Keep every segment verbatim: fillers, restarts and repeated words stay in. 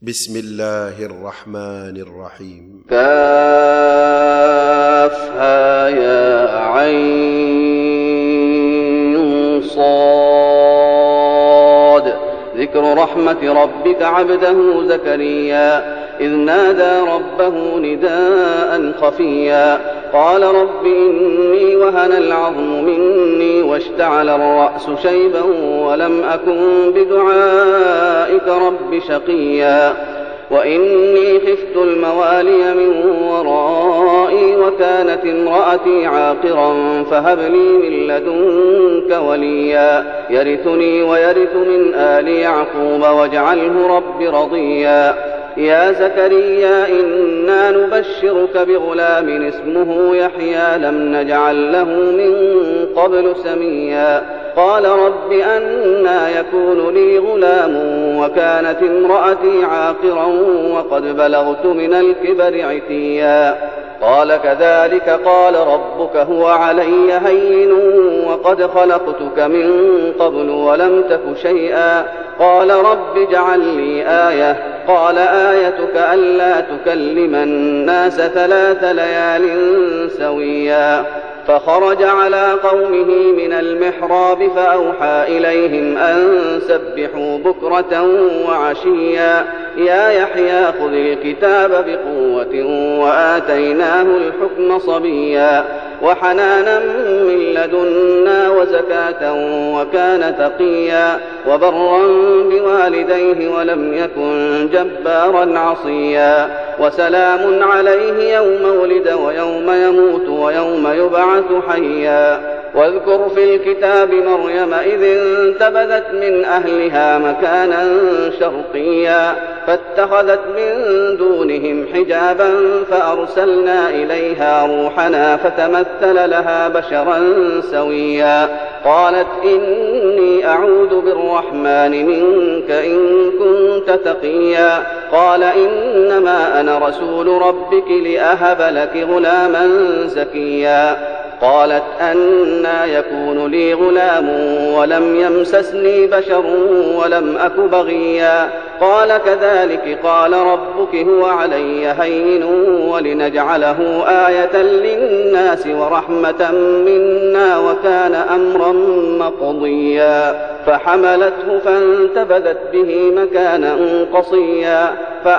بسم الله الرحمن الرحيم. كافها يا عين صاد. ذكر رحمة ربك عبده زكريا إذ نادى ربه نداء خفيا قال رب إني وهن العظم مني واشتعل الرأس شيبا ولم أكن بدعائك رب شقيا وإني خفت الموالي من ورائي وكانت امرأتي عاقرا فهب لي من لدنك وليا يرثني ويرث من آل يعقوب واجعله رب رضيا يا زكريا إنا نبشرك بغلام اسمه يحيى لم نجعل له من قبل سميا قال رب أنى يكون لي غلام وكانت امرأتي عاقرا وقد بلغت من الكبر عتيا قال كذلك قال ربك هو علي هين وقد خلقتك من قبل ولم تك شيئا قال رب اجعل لي آية قال آيتك ألا تكلم الناس ثلاث ليال سويا فخرج على قومه من المحراب فأوحى إليهم أن سبحوا بكرة وعشيا يا يحيى خذ الكتاب بقوة وآتيناه الحكم صبيا وحنانا من لدنا وزكاة وكان تقيا وبرا بوالديه ولم يكن جبارا عصيا وسلام عليه يوم ولد ويوم يموت ويوم يبعث حيا واذكر في الكتاب مريم إذ انتبذت من أهلها مكانا شرقيا فاتخذت من دونهم حجابا فأرسلنا إليها روحنا فتمثل لها بشرا سويا قالت إني أعوذ بالرحمن منك إن كنت تقيا قال إنما أنا رسول ربك لأهب لك غلاما زكيا قالت أنى يكون لي غلام ولم يمسسني بشر ولم أك بغيا قال كذلك قال ربك هو علي هين ولنجعله آية للناس ورحمة منا وكان أمرا مقضيا فحملته فانتبذت به مكانا قصيا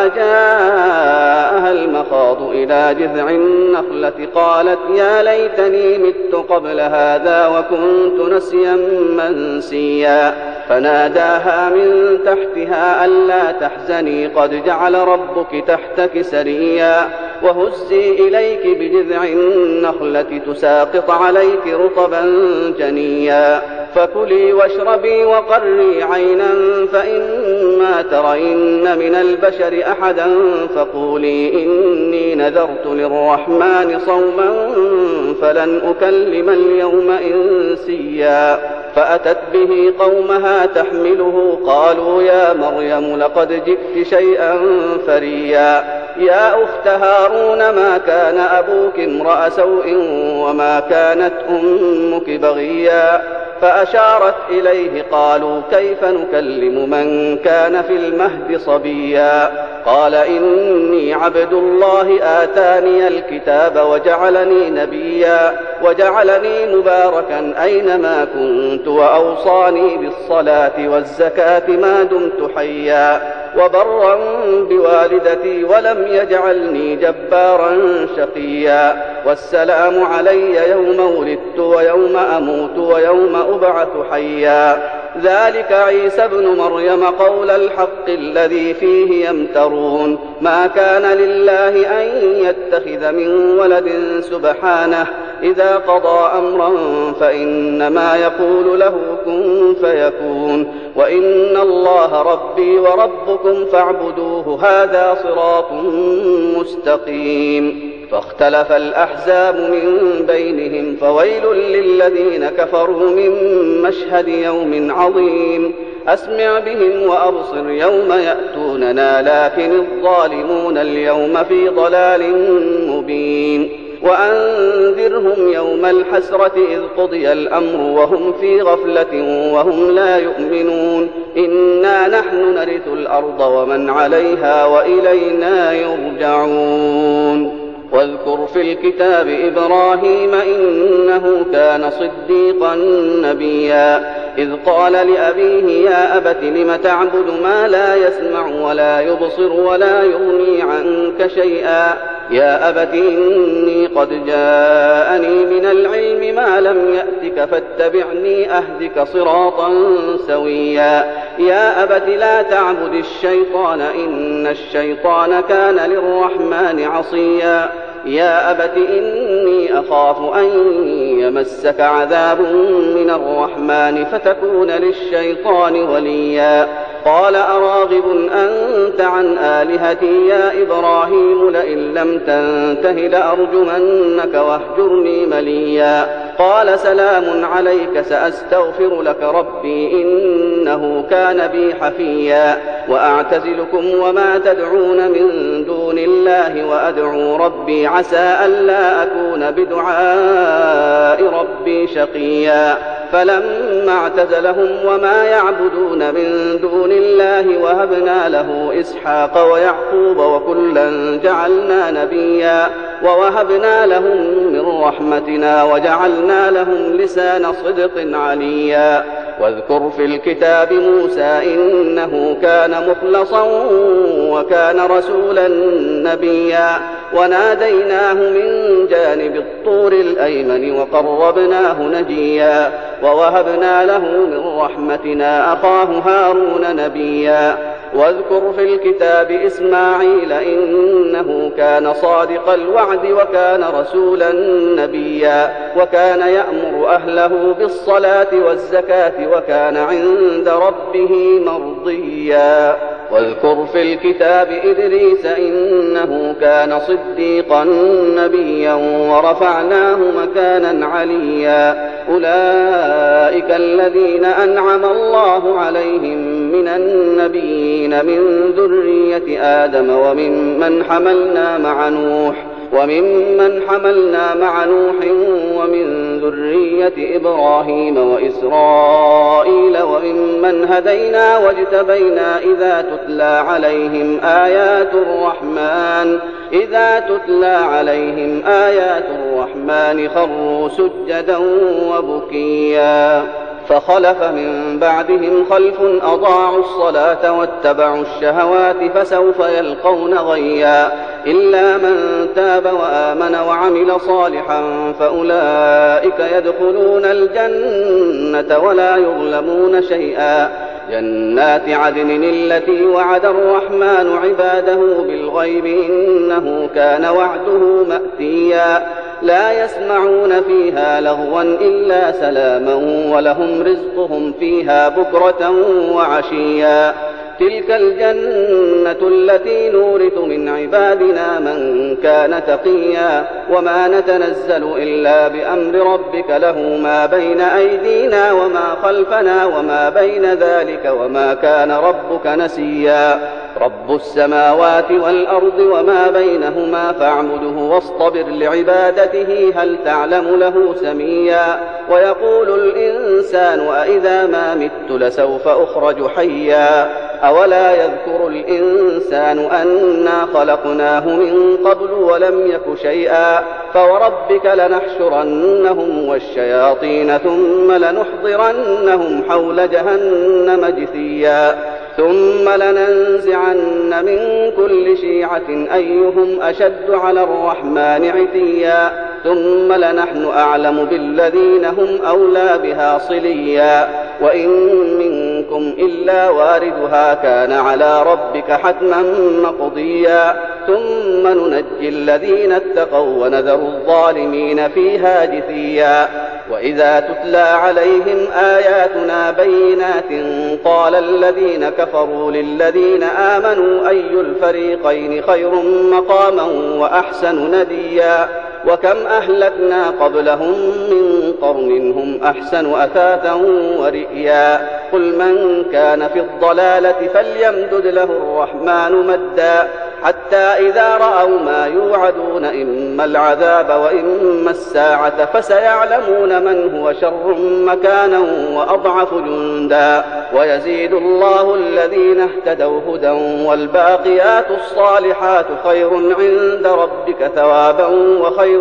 فأجاءها المخاض إلى جذع النخلة قالت يا ليتني مت قبل هذا وكنت نسيا منسيا فناداها من تحتها ألا تحزني قد جعل ربك تحتك سريا وهزي إليك بجذع النخلة تساقط عليك رطبا جنيا فكلي واشربي وقري عينا فإما ترين من البشر أحدا فقولي إني نذرت للرحمن صوما فلن أكلم اليوم إنسيا فأتت به قومها تحمله قالوا يا مريم لقد جئت شيئا فريا يا أخت هارون ما كان أبوك امرأ سوء وما كانت أمك بغيا فأشارت إليه قالوا كيف نكلم من كان في المهد صبيا قال إني عبد الله آتاني الكتاب وجعلني نبيا وجعلني مباركا أينما كنت وأوصاني بالصلاة والزكاة ما دمت حيا وبرا بوالدتي ولم يجعلني جبارا شقيا والسلام علي يوم ولدت ويوم أموت ويوم أبعث حيا ذلك عيسى ابن مريم قول الحق الذي فيه يمترون ما كان لله أن يتخذ من ولد سبحانه إذا قضى أمرا فإنما يقول له كن فيكون وإن الله ربي وربكم فاعبدوه هذا صراط مستقيم فاختلف الأحزاب من بينهم فويل للذين كفروا من مشهد يوم عظيم أسمع بهم وأبصر يوم يأتوننا لكن الظالمون اليوم في ضلال مبين وأنذرهم يوم الحسرة إذ قضي الأمر وهم في غفلة وهم لا يؤمنون إنا نحن نرث الأرض ومن عليها وإلينا يرجعون. واذكر في الكتاب إبراهيم إنه كان صديقا نبيا إذ قال لأبيه يا أبت لم تعبد ما لا يسمع ولا يبصر ولا يغني عنك شيئا يا أبت إني قد جاءني من العلم ما لم يأتك فاتبعني أهدك صراطا سويا يا أبت لا تعبد الشيطان إن الشيطان كان للرحمن عصيا يا أبت إني أخاف أن يمسك عذاب من الرحمن فتكون للشيطان وليا قال أراغب أنت عن آلهتي يا إبراهيم لئن لم تنته لأرجمنك واهجرني مليا قال سلام عليك سأستغفر لك ربي إنه كان بي حفيا وأعتزلكم وما تدعون من دون الله وأدعو ربي عسى ألا أكون بدعاء ربي شقيا فلما اعتزلهم وما يعبدون من دون الله وهبنا له إسحاق ويعقوب وكلا جعلنا نبيا ووهبنا لهم من رحمتنا وجعلنا لهم لسان صدق عليا واذكر في الكتاب موسى إنه كان مخلصا وكان رسولا نبيا وناديناه من جانب الطور الأيمن وقربناه نجيا ووهبنا له من رحمتنا أخاه هارون نبيا واذكر في الكتاب إسماعيل إنه كان صادق الوعد وكان رسولا نبيا وكان يأمر أهله بالصلاة والزكاة وكان عند ربه مرضيا واذكر في الكتاب إدريس إنه كان صديقا نبيا ورفعناه مكانا عليا أولئك الذين أنعم الله عليهم من النبيين من ذرية آدم وممن حملنا مع نوح وممن حملنا مع نوح ومن ذرية إبراهيم وإسرائيل وممن هدينا واجتبينا إذا تتلى عليهم آيات الرحمن إذا تتلى عليهم آيات الرحمن خروا سجدا وبكيا فخلف من بعدهم خلف أضاعوا الصلاة واتبعوا الشهوات فسوف يلقون غيا إلا من تاب وآمن وعمل صالحا فأولئك يدخلون الجنة ولا يظلمون شيئا جنات عدن التي وعد الرحمن عباده بالغيب إنه كان وعده مأتيا لا يسمعون فيها لغوا إلا سلاما ولهم رزقهم فيها بكرة وعشيا تلك الجنة التي نورث من عبادنا من كان تقيا وما نتنزل إلا بأمر ربك له ما بين أيدينا وما خلفنا وما بين ذلك وما كان ربك نسيا رب السماوات والأرض وما بينهما فاعبده واصطبر لعبادته هل تعلم له سميا ويقول الإنسان أإذا ما مت لسوف أخرج حيا أولا يذكر الإنسان أنا خلقناه من قبل ولم يك شيئا فوربك لنحشرنهم والشياطين ثم لنحضرنهم حول جهنم جثيا ثم لننزعن من كل شيعة أيهم أشد على الرحمن عتيا ثم لنحن أعلم بالذين هم أولى بها صليا وإن منكم إلا واردها كان على ربك حتما مقضيا ثم ننجي الذين اتقوا ونذر الظالمين فيها جثيا وإذا تتلى عليهم آياتنا بينات قال الذين كفروا للذين آمنوا أي الفريقين خير مقاما وأحسن نديا وكم أهلكنا قبلهم من قرن هم أحسن أثاثا ورئيا قل من كان في الضلالة فليمدد له الرحمن مدا حتى إذا رأوا ما يوعدون إما العذاب وإما الساعة فسيعلمون من هو شر مكانا وأضعف جندا ويزيد الله الذين اهتدوا هدى والباقيات الصالحات خير عند ربك ثوابا وخير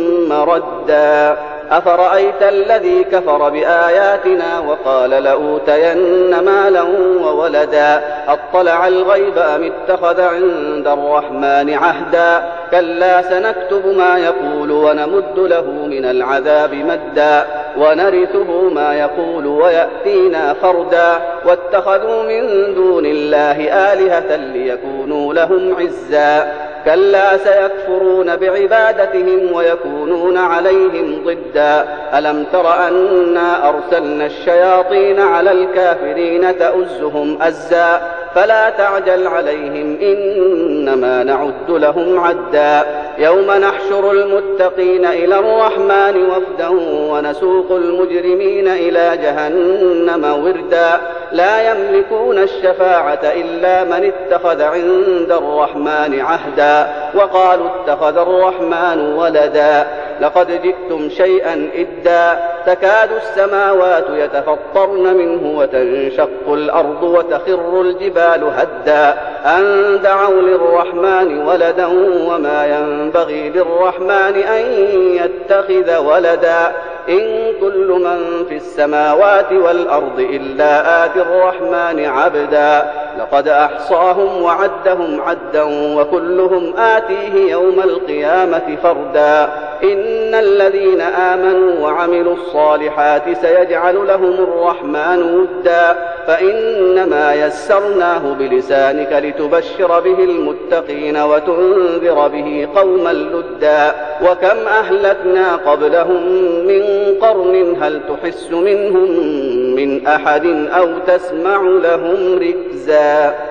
مردا أفرأيت الذي كفر بآياتنا وقال لأوتين مالا وولدا أطلع الغيب أم اتخذ عند الرحمن عهدا كلا سنكتب ما يقول ونمد له من العذاب مدا ونرثه ما يقول ويأتينا فردا واتخذوا من دون الله آلهة ليكونوا لهم عزا كلا سيكفرون بعبادتهم ويكونون عليهم ضدا ألم تر أنا أرسلنا الشياطين على الكافرين تؤزهم أزا فلا تعجل عليهم إنما نعد لهم عدا يوم نحشر المتقين إلى الرحمن وفدا ونسوق المجرمين إلى جهنم وردا لا يملكون الشفاعة إلا من اتخذ عند الرحمن عهدا وقالوا اتخذ الرحمن ولدا لقد جئتم شيئا إدا تكاد السماوات يتفطرن منه وتنشق الأرض وتخر الجبال هدا أن دعوا للرحمن ولدا وما ينبغي للرحمن أن يتخذ ولدا إن كل من في السماوات والأرض إلا آتي الرحمن عبدا لقد أحصاهم وعدهم عدا وكلهم آتيه يوم القيامة فردا إن الذين آمنوا وعملوا الصالحات سيجعل لهم الرحمن ودا فإنما يسرناه بلسانك لتبشر به المتقين وتنذر به قوما لدا وكم أهلكنا قبلهم من قرن هل تحس منهم من أحد أو تسمع لهم ركزا.